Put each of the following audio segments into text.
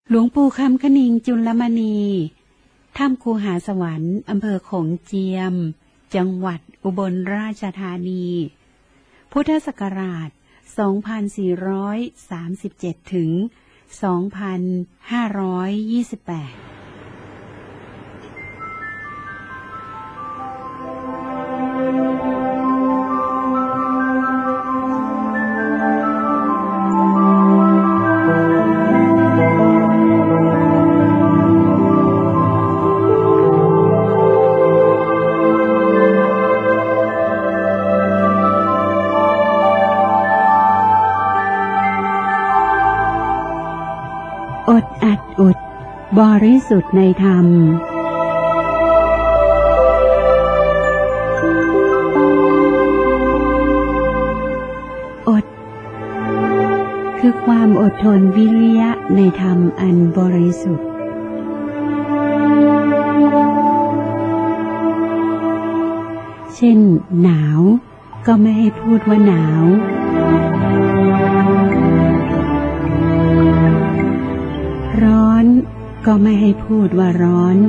หลวงปู่คำคณิงจุลมณีถ้ำคูหาสวรรค์อำเภอโขงเจียมจังหวัดอุบลราชธานีพุทธศักราช 2437 ถึง 2528อดอัดอดบริสุทธิ์ในธรรมอดคือความอดทนวิริยะในธรรมอันบริสุทธิ์เช่นหนาวก็ไม่ให้พูดว่าหนาวร้อนก็ไม่ให้พูดว่าร้อน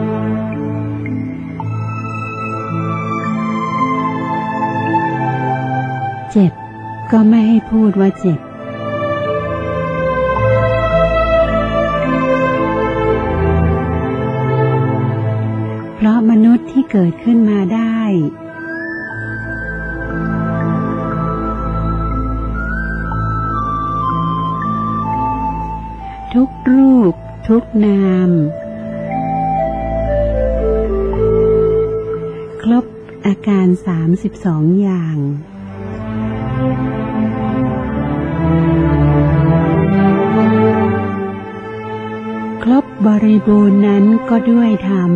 เจ็บก็ไม่ให้พูดว่าเจ็บเพราะมนุษย์ที่เกิดขึ้นมาได้ทุกรูปทุกนามครบอาการ32อย่างครบบริบูรณ์นั้นก็ด้วยธรรม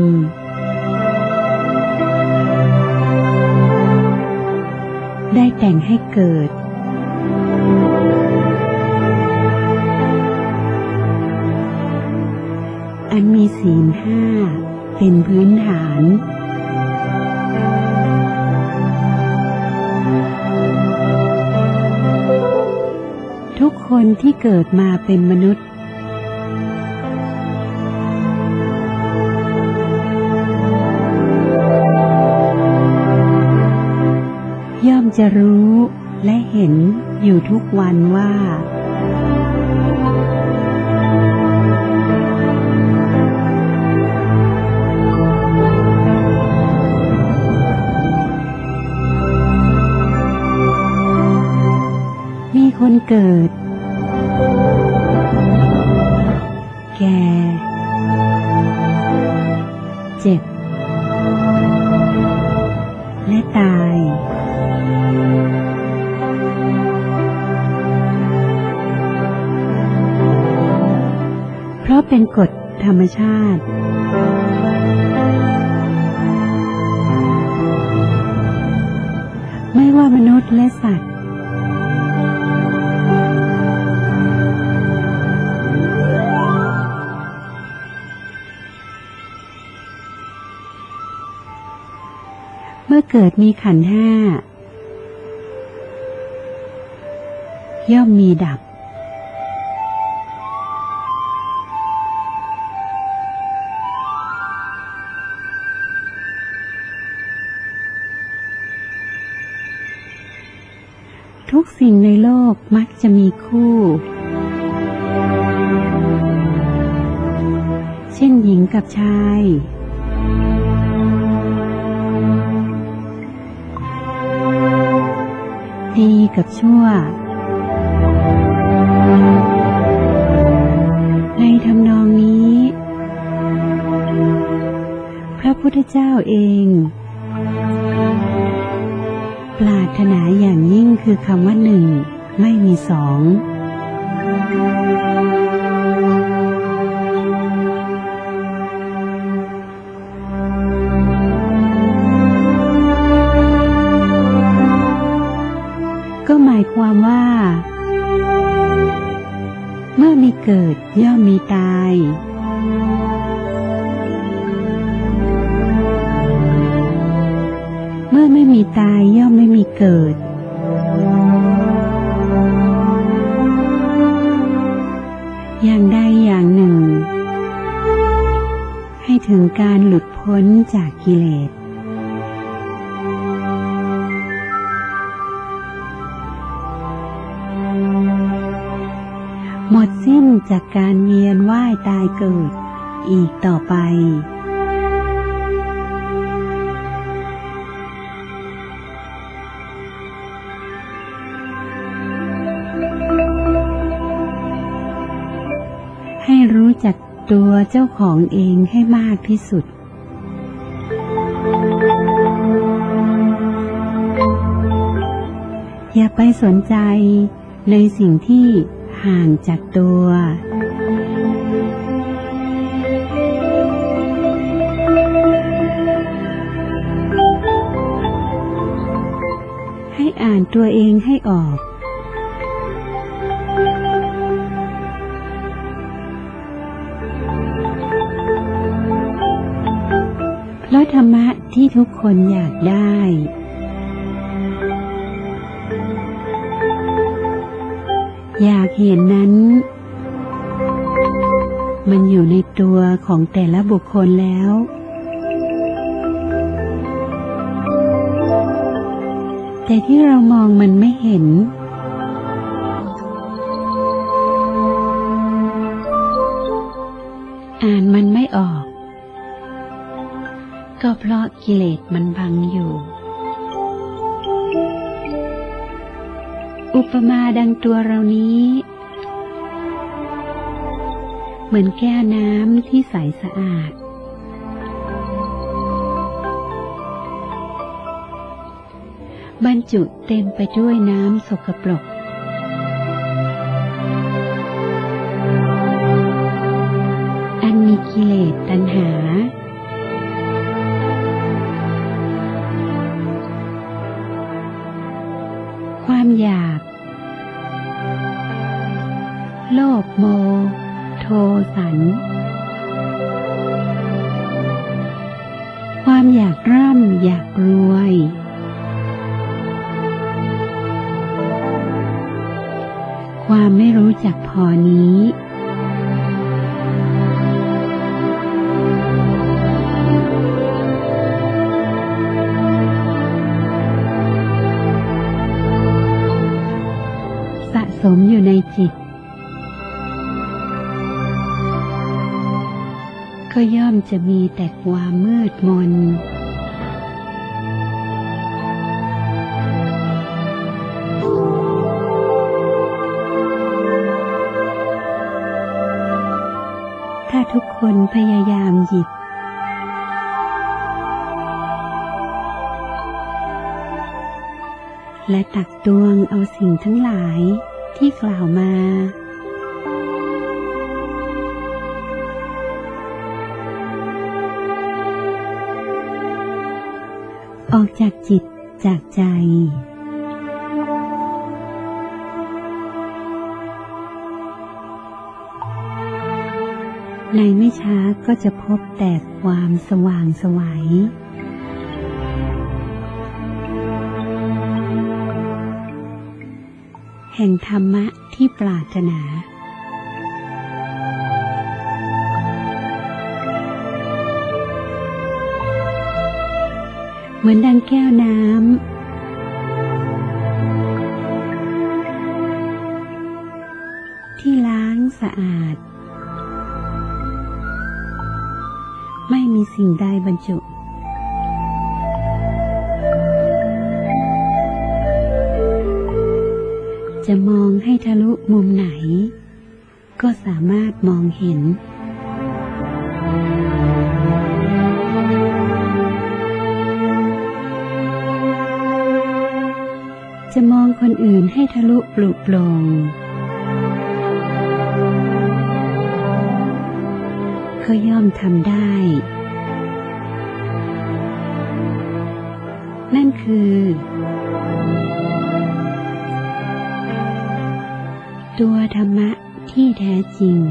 ได้แต่งให้เกิดอันมีศีล5เป็นพื้นฐานทุกคนที่เกิดมาเป็นมนุษย์ย่อมจะรู้และเห็นอยู่ทุกวันว่าคนเกิดแก่เจ็บและตายเพราะเป็นกฎธรรมชาติไม่ว่ามนุษย์และสัตว์เมื่อเกิดมีขันธ์ห้าย่อมมีดับทุกสิ่งในโลกมักจะมีคู่เช่นหญิงกับชายดีกับชั่วในทำนองนี้พระพุทธเจ้าเองปรารถนาอย่างยิ่งคือคำว่าหนึ่งไม่มีสองก็หมายความว่าเมื่อมีเกิดย่อมมีตายเมื่อไม่มีตายย่อมไม่มีเกิดอย่างใดอย่างหนึ่งถึงการหลุดพ้นจากกิเลสหมดสิ้นจากการเวียนว่ายตายเกิดอีกต่อไปให้รู้จักตัวเจ้าของเองให้มากที่สุดอย่าไปสนใจในสิ่งที่ห่างจากตัวให้อ่านตัวเองให้ออกเพราะธรรมะที่ทุกคนอยากได้อยากเห็นนั้นมันอยู่ในตัวของแต่ละบุคคลแล้วแต่ที่เรามองมันไม่เห็นอ่านมันไม่ออกก็เพราะกิเลสมันบังอยู่อุปมาดังตัวเรานี้เหมือนแก้วน้ำที่ใสสะอาดบรรจุเต็มไปด้วยน้ำสกปรกอันมีกิเลสตัณหาความอยากโลภโมโทสันความอยากร่ำอยากรวยความไม่รู้จักพอนี้สะสมอยู่ในจิตก็ย่อมจะมีแต่ความมืดมนถ้าทุกคนพยายามหยิบและตักตวงเอาสิ่งทั้งหลายที่กล่าวมาออกจากจิตจากใจในไม่ช้าก็จะพบแต่ความสว่างไสวแห่งธรรมะที่ปรารถนาเหมือนดังแก้วน้ำที่ล้างสะอาดไม่มีสิ่งใดบรรจุจะมองให้ทะลุมุมไหนก็สามารถมองเห็นจะมองคนอื่นให้ทะลุปลุกโปร่งก็ย่อมทำได้นั่นคือตัวธรรมะที่แท้จริง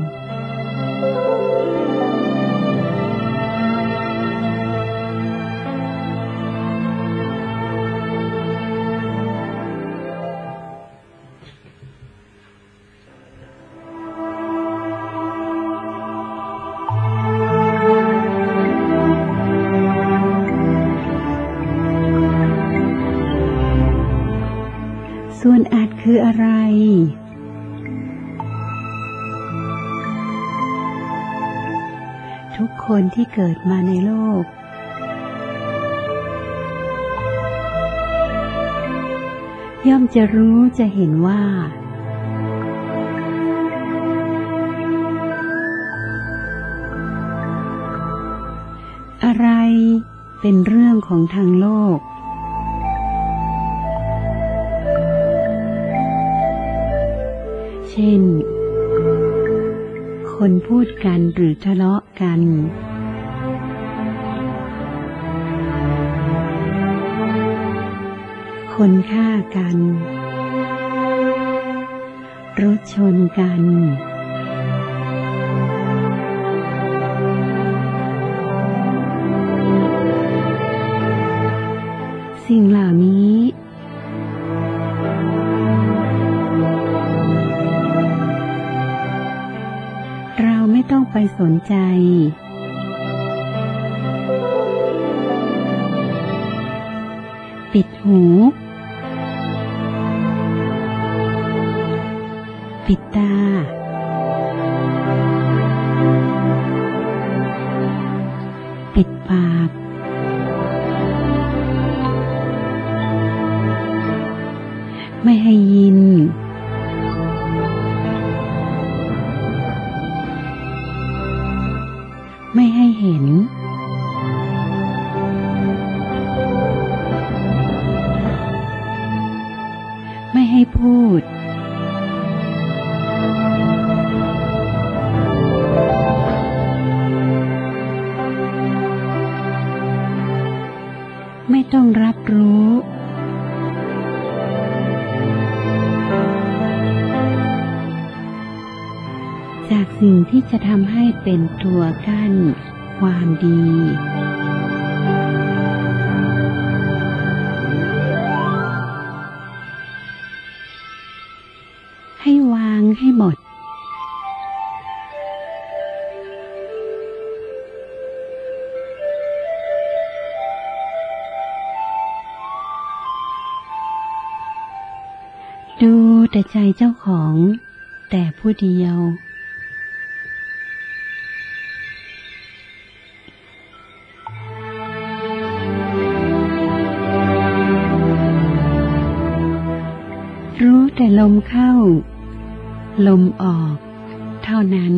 คืออะไรทุกคนที่เกิดมาในโลกย่อมจะรู้จะเห็นว่าอะไรเป็นเรื่องของทางโลกเช่นคนพูดกันหรือทะเลาะกันคนฆ่ากันรถชนกันสิ่งเหล่านี้เราไม่ต้องไปสนใจปิดหูปิดตาปิดปากไม่ให้ยินไม่ให้เห็นไม่ให้พูดไม่ต้องรับรู้จากสิ่งที่จะทำให้เป็นตัวกั้นความดีให้วางให้หมดดูแต่ใจเจ้าของแต่ผู้เดียวรู้แต่ลมเข้าลมออกเท่านั้น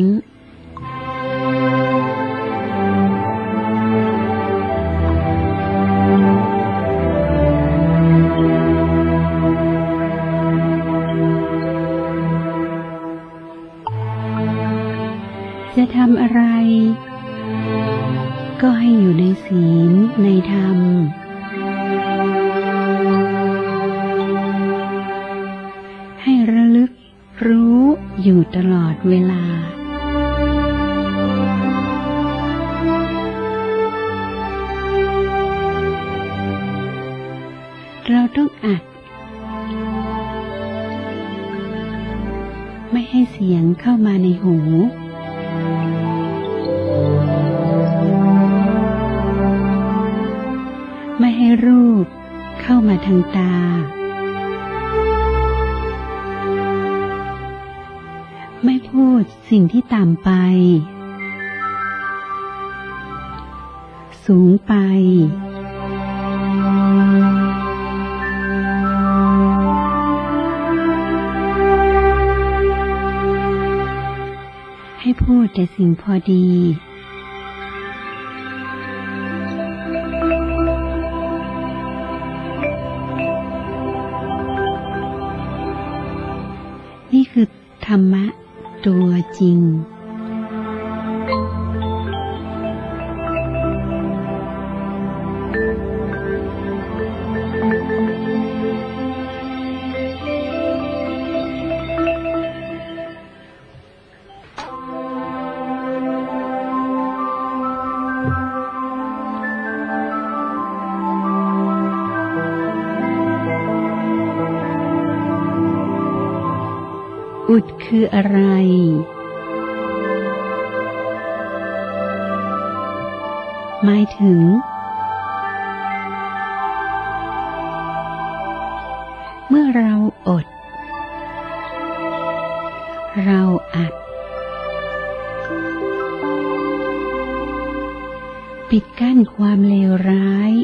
จะทำอะไรก็ให้อยู่ในศีลในธรรมให้ระลึกรู้อยู่ตลอดเวลาเราต้องอัดไม่ให้เสียงเข้ามาในหูไม่ให้รูปเข้ามาทางตาไม่พูดสิ่งที่ต่ำไปสูงไปให้พูดแต่สิ่งพอดีนี่คือธรรมะตัวจริงอุดคืออะไรหมายถึงเมื่อเราอดปิดกั้นความเลวร้าย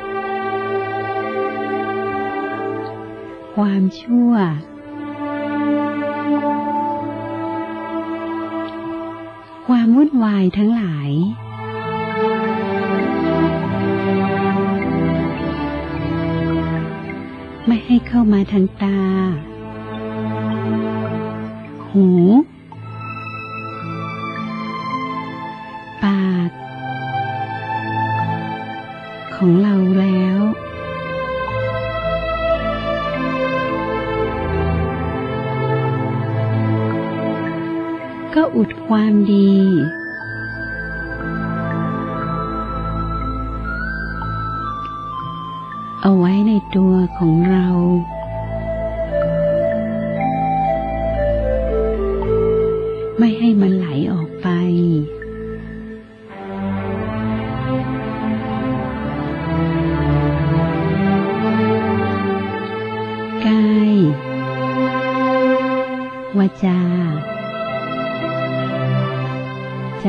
ความชั่วความวุ่นวายทั้งหลายไม่ให้เข้ามาทางตาหูปากของเราแล้วก็อุดความดีเอาไว้ในตัวของเราไม่ให้มันไหลออกไปกายวาจาใจ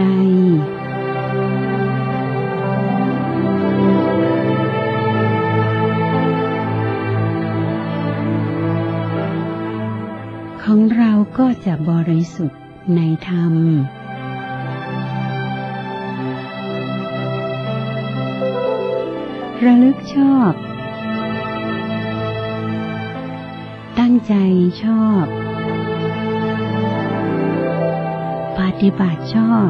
ของเราก็จะบริสุทธิ์ในธรรมระลึกชอบตั้งใจชอบปฏิบัติชอบ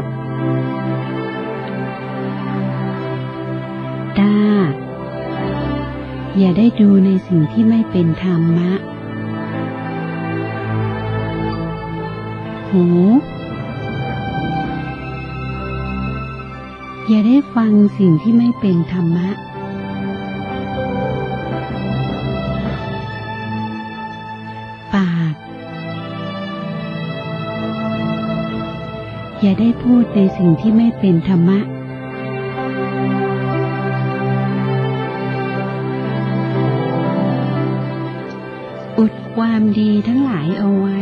ตาอย่าได้ดูในสิ่งที่ไม่เป็นธรรมะหูอย่าได้ฟังสิ่งที่ไม่เป็นธรรมะปากอย่าได้พูดในสิ่งที่ไม่เป็นธรรมะอุดความดีทั้งหลายเอาไว้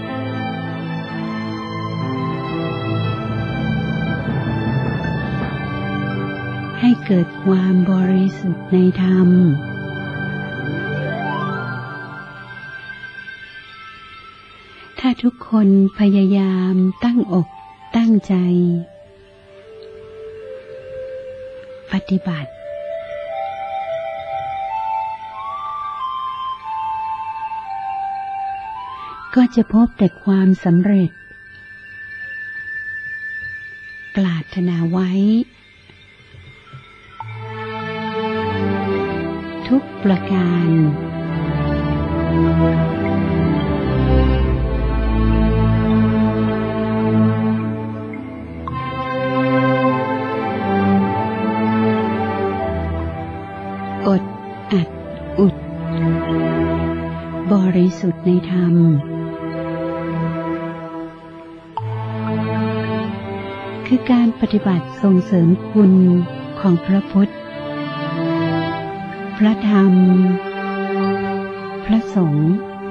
ให้เกิดความบริสุทธิ์ในธรรมถ้าทุกคนพยายามตั้งอกตั้งใจปฏิบัติก็จะพบแต่ความสำเร็จปรารถนาไว้ทุกประการอดอัดอุดบริสุทธิ์ในธรรมคือการปฏิบัติส่งเสริมคุณของพระพุทธพระธรรมพระสงฆ์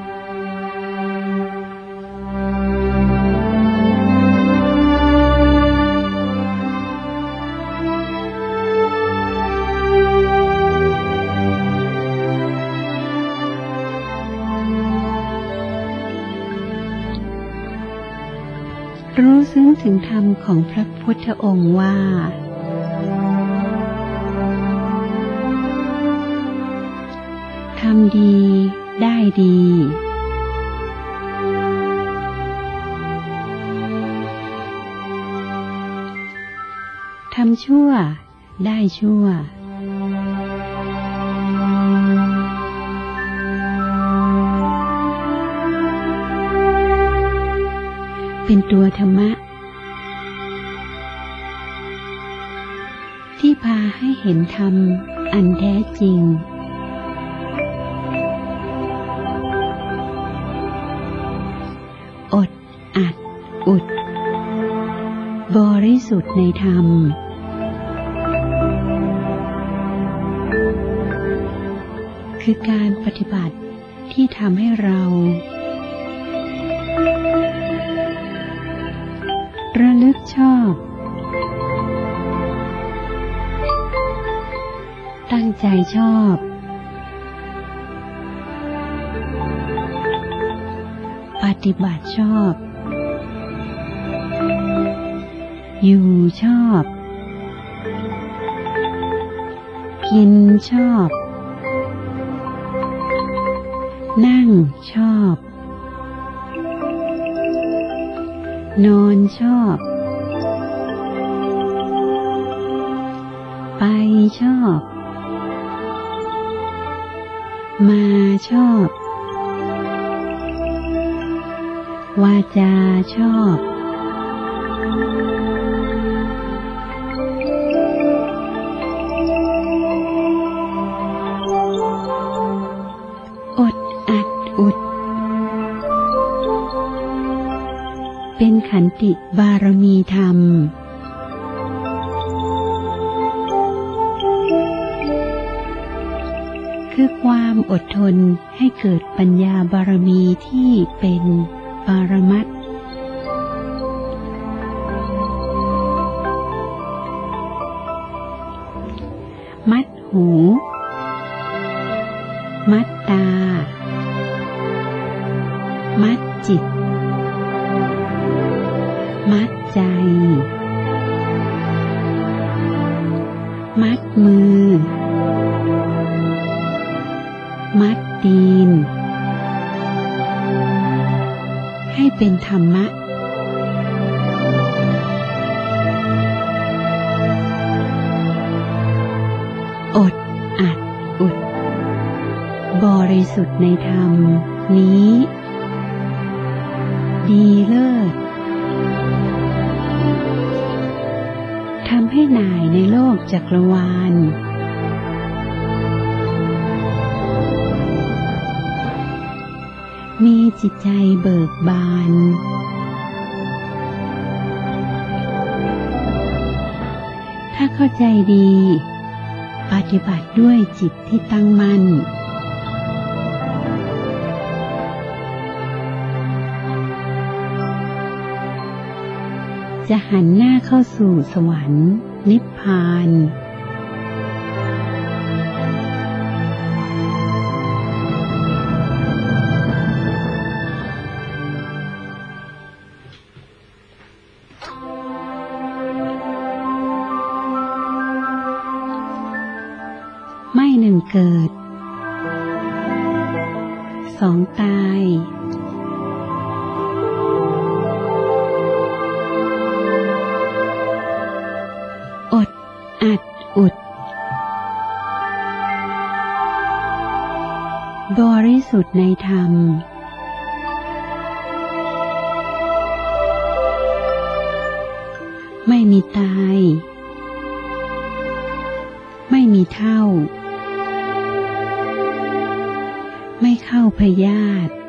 รู้ซึ้งถึงธรรมของพระพุทธองค์ว่าทำดีได้ดีทำชั่วได้ชั่วเป็นตัวธรรมะที่พาให้เห็นธรรมอันแท้จริงอดอัดอุดบริสุทธิ์ในธรรมคือการปฏิบัติที่ทำให้เราระลึกชอบตั้งใจชอบปฏิบัติชอบอยู่ชอบกินชอบนั่งชอบนอนชอบไปชอบมาชอบวาจาชอบอดอัดอุดเป็นขันติบารมีธรรมคือความอดทนให้เกิดปัญญาบารมีที่เป็นปรมัตถ์มัดหูมัดตามัดจิตมัดใจมัดมือมัดตีนให้เป็นธรรมะอดอัดอุดบริสุทธิ์ในธรรมนี้ดีเลิศทำให้หน่ายในโลกจักรวาลมีจิตใจเบิกบานถ้าเข้าใจดีปฏิบัติด้วยจิตที่ตั้งมั่นจะหันหน้าเข้าสู่สวรรค์นิพพานไม่หนึ่งเกิดสองตายอดอัดอุดบริสุทธิ์ในธรรมไม่มีตายไม่มีเท่าไม่เข้าพยาธิ